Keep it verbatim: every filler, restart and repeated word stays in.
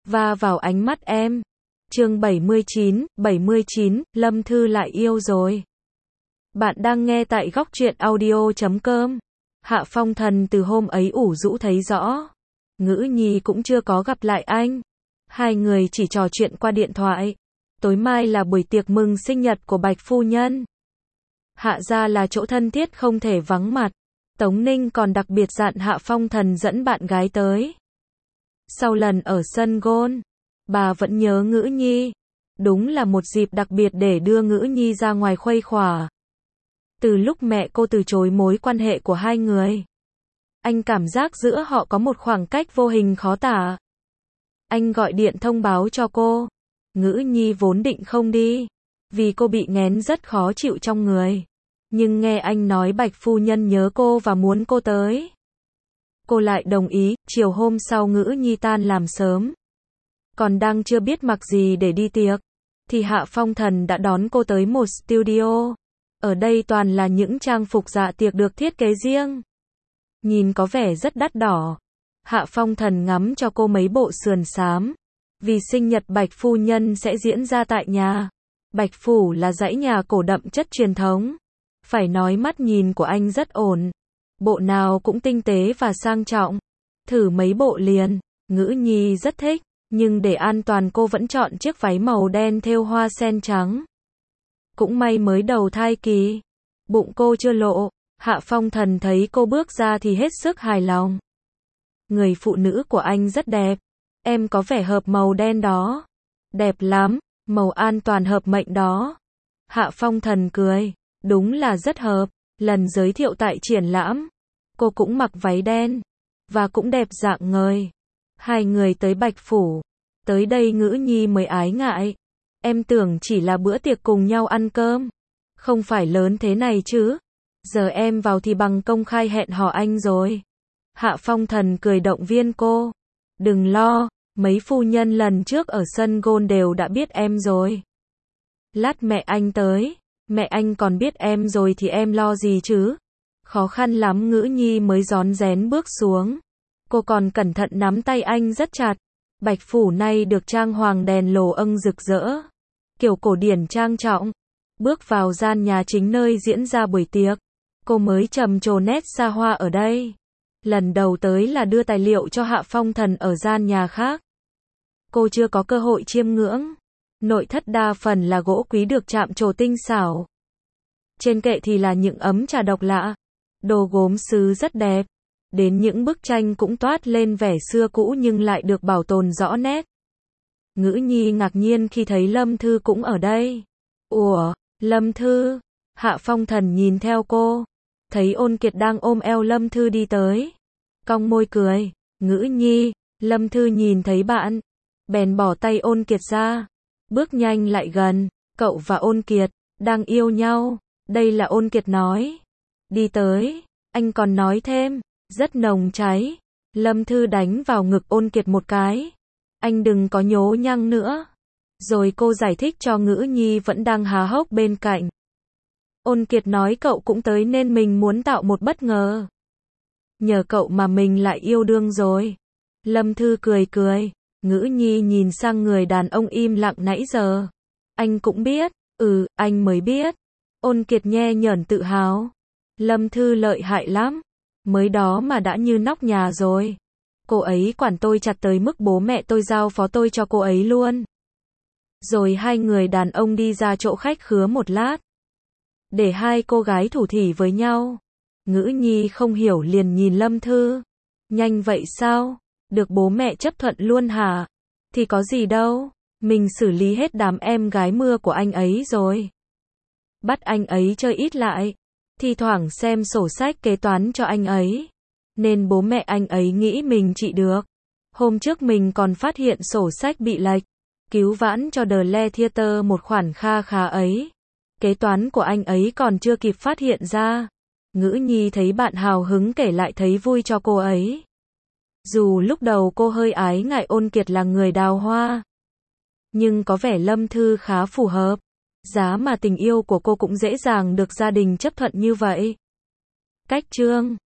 va vào ánh mắt em. Chương bảy mươi chín, bảy mươi chín, Lâm Thư lại yêu rồi. Bạn đang nghe tại góc truyện audio chấm com. Hạ Phong Thần từ hôm ấy ủ rũ thấy rõ. Ngữ Nhi cũng chưa có gặp lại anh. Hai người chỉ trò chuyện qua điện thoại. Tối mai là buổi tiệc mừng sinh nhật của Bạch Phu Nhân. Hạ gia là chỗ thân thiết không thể vắng mặt. Tống Ninh còn đặc biệt dặn Hạ Phong Thần dẫn bạn gái tới. Sau lần ở sân gôn, bà vẫn nhớ Ngữ Nhi. Đúng là một dịp đặc biệt để đưa Ngữ Nhi ra ngoài khuây khỏa. Từ lúc mẹ cô từ chối mối quan hệ của hai người, anh cảm giác giữa họ có một khoảng cách vô hình khó tả. Anh gọi điện thông báo cho cô. Ngữ Nhi vốn định không đi, vì cô bị nghén rất khó chịu trong người. Nhưng nghe anh nói Bạch Phu Nhân nhớ cô và muốn cô tới, cô lại đồng ý. Chiều hôm sau Ngữ Nhi tan làm sớm, còn đang chưa biết mặc gì để đi tiệc, thì Hạ Phong Thần đã đón cô tới một studio. Ở đây toàn là những trang phục dạ tiệc được thiết kế riêng, nhìn có vẻ rất đắt đỏ. Hạ Phong Thần ngắm cho cô mấy bộ sườn xám, vì sinh nhật Bạch Phu Nhân sẽ diễn ra tại nhà. Bạch Phủ là dãy nhà cổ đậm chất truyền thống. Phải nói mắt nhìn của anh rất ổn. Bộ nào cũng tinh tế và sang trọng. Thử mấy bộ liền, Ngữ Nhi rất thích, nhưng để an toàn cô vẫn chọn chiếc váy màu đen thêu hoa sen trắng. Cũng may mới đầu thai kỳ, bụng cô chưa lộ. Hạ Phong Thần thấy cô bước ra thì hết sức hài lòng. Người phụ nữ của anh rất đẹp. Em có vẻ hợp màu đen đó. Đẹp lắm, màu an toàn hợp mệnh đó. Hạ Phong Thần cười. Đúng là rất hợp. Lần giới thiệu tại triển lãm, cô cũng mặc váy đen, và cũng đẹp rạng ngời. Hai người tới Bạch Phủ. Tới đây Ngữ Nhi mới ái ngại. Em tưởng chỉ là bữa tiệc cùng nhau ăn cơm. Không phải lớn thế này chứ. Giờ em vào thì bằng công khai hẹn hò anh rồi. Hạ Phong Thần cười động viên cô. Đừng lo, mấy phu nhân lần trước ở sân gôn đều đã biết em rồi. Lát mẹ anh tới, mẹ anh còn biết em rồi thì em lo gì chứ. Khó khăn lắm Ngữ Nhi mới rón rén bước xuống. Cô còn cẩn thận nắm tay anh rất chặt. Bạch Phủ nay được trang hoàng đèn lồ âng rực rỡ, kiểu cổ điển trang trọng. Bước vào gian nhà chính nơi diễn ra buổi tiệc, cô mới trầm trồ nét xa hoa ở đây. Lần đầu tới là đưa tài liệu cho Hạ Phong Thần ở gian nhà khác. Cô chưa có cơ hội chiêm ngưỡng. Nội thất đa phần là gỗ quý được chạm trổ tinh xảo. Trên kệ thì là những ấm trà độc lạ. Đồ gốm sứ rất đẹp. Đến những bức tranh cũng toát lên vẻ xưa cũ nhưng lại được bảo tồn rõ nét. Ngữ Nhi ngạc nhiên khi thấy Lâm Thư cũng ở đây. Ủa, Lâm Thư? Hạ Phong Thần nhìn theo cô, thấy Ôn Kiệt đang ôm eo Lâm Thư đi tới. Cong môi cười. Ngữ Nhi. Lâm Thư nhìn thấy bạn, bèn bỏ tay Ôn Kiệt ra, bước nhanh lại gần. Cậu và Ôn Kiệt đang yêu nhau. Đây là Ôn Kiệt nói. Đi tới, anh còn nói thêm, rất nồng cháy. Lâm Thư đánh vào ngực Ôn Kiệt một cái. Anh đừng có nhố nhăng nữa. Rồi cô giải thích cho Ngữ Nhi vẫn đang há hốc bên cạnh. Ôn Kiệt nói cậu cũng tới nên mình muốn tạo một bất ngờ. Nhờ cậu mà mình lại yêu đương rồi. Lâm Thư cười cười. Ngữ Nhi nhìn sang người đàn ông im lặng nãy giờ. Anh cũng biết. Ừ, anh mới biết. Ôn Kiệt nhe nhởn tự hào. Lâm Thư lợi hại lắm. Mới đó mà đã như nóc nhà rồi. Cô ấy quản tôi chặt tới mức bố mẹ tôi giao phó tôi cho cô ấy luôn. Rồi hai người đàn ông đi ra chỗ khách khứa một lát, để hai cô gái thủ thỉ với nhau. Ngữ Nhi không hiểu liền nhìn Lâm Thư. Nhanh vậy sao? Được bố mẹ chấp thuận luôn hả? Thì có gì đâu. Mình xử lý hết đám em gái mưa của anh ấy rồi. Bắt anh ấy chơi ít lại. Thi thoảng xem sổ sách kế toán cho anh ấy. Nên bố mẹ anh ấy nghĩ mình trị được. Hôm trước mình còn phát hiện sổ sách bị lệch. Cứu vãn cho The Le Theater một khoản kha khá ấy. Kế toán của anh ấy còn chưa kịp phát hiện ra. Ngữ Nhi thấy bạn hào hứng kể lại thấy vui cho cô ấy. Dù lúc đầu cô hơi ái ngại Ôn Kiệt là người đào hoa, nhưng có vẻ Lâm Thư khá phù hợp. Giá mà tình yêu của cô cũng dễ dàng được gia đình chấp thuận như vậy. Cách chương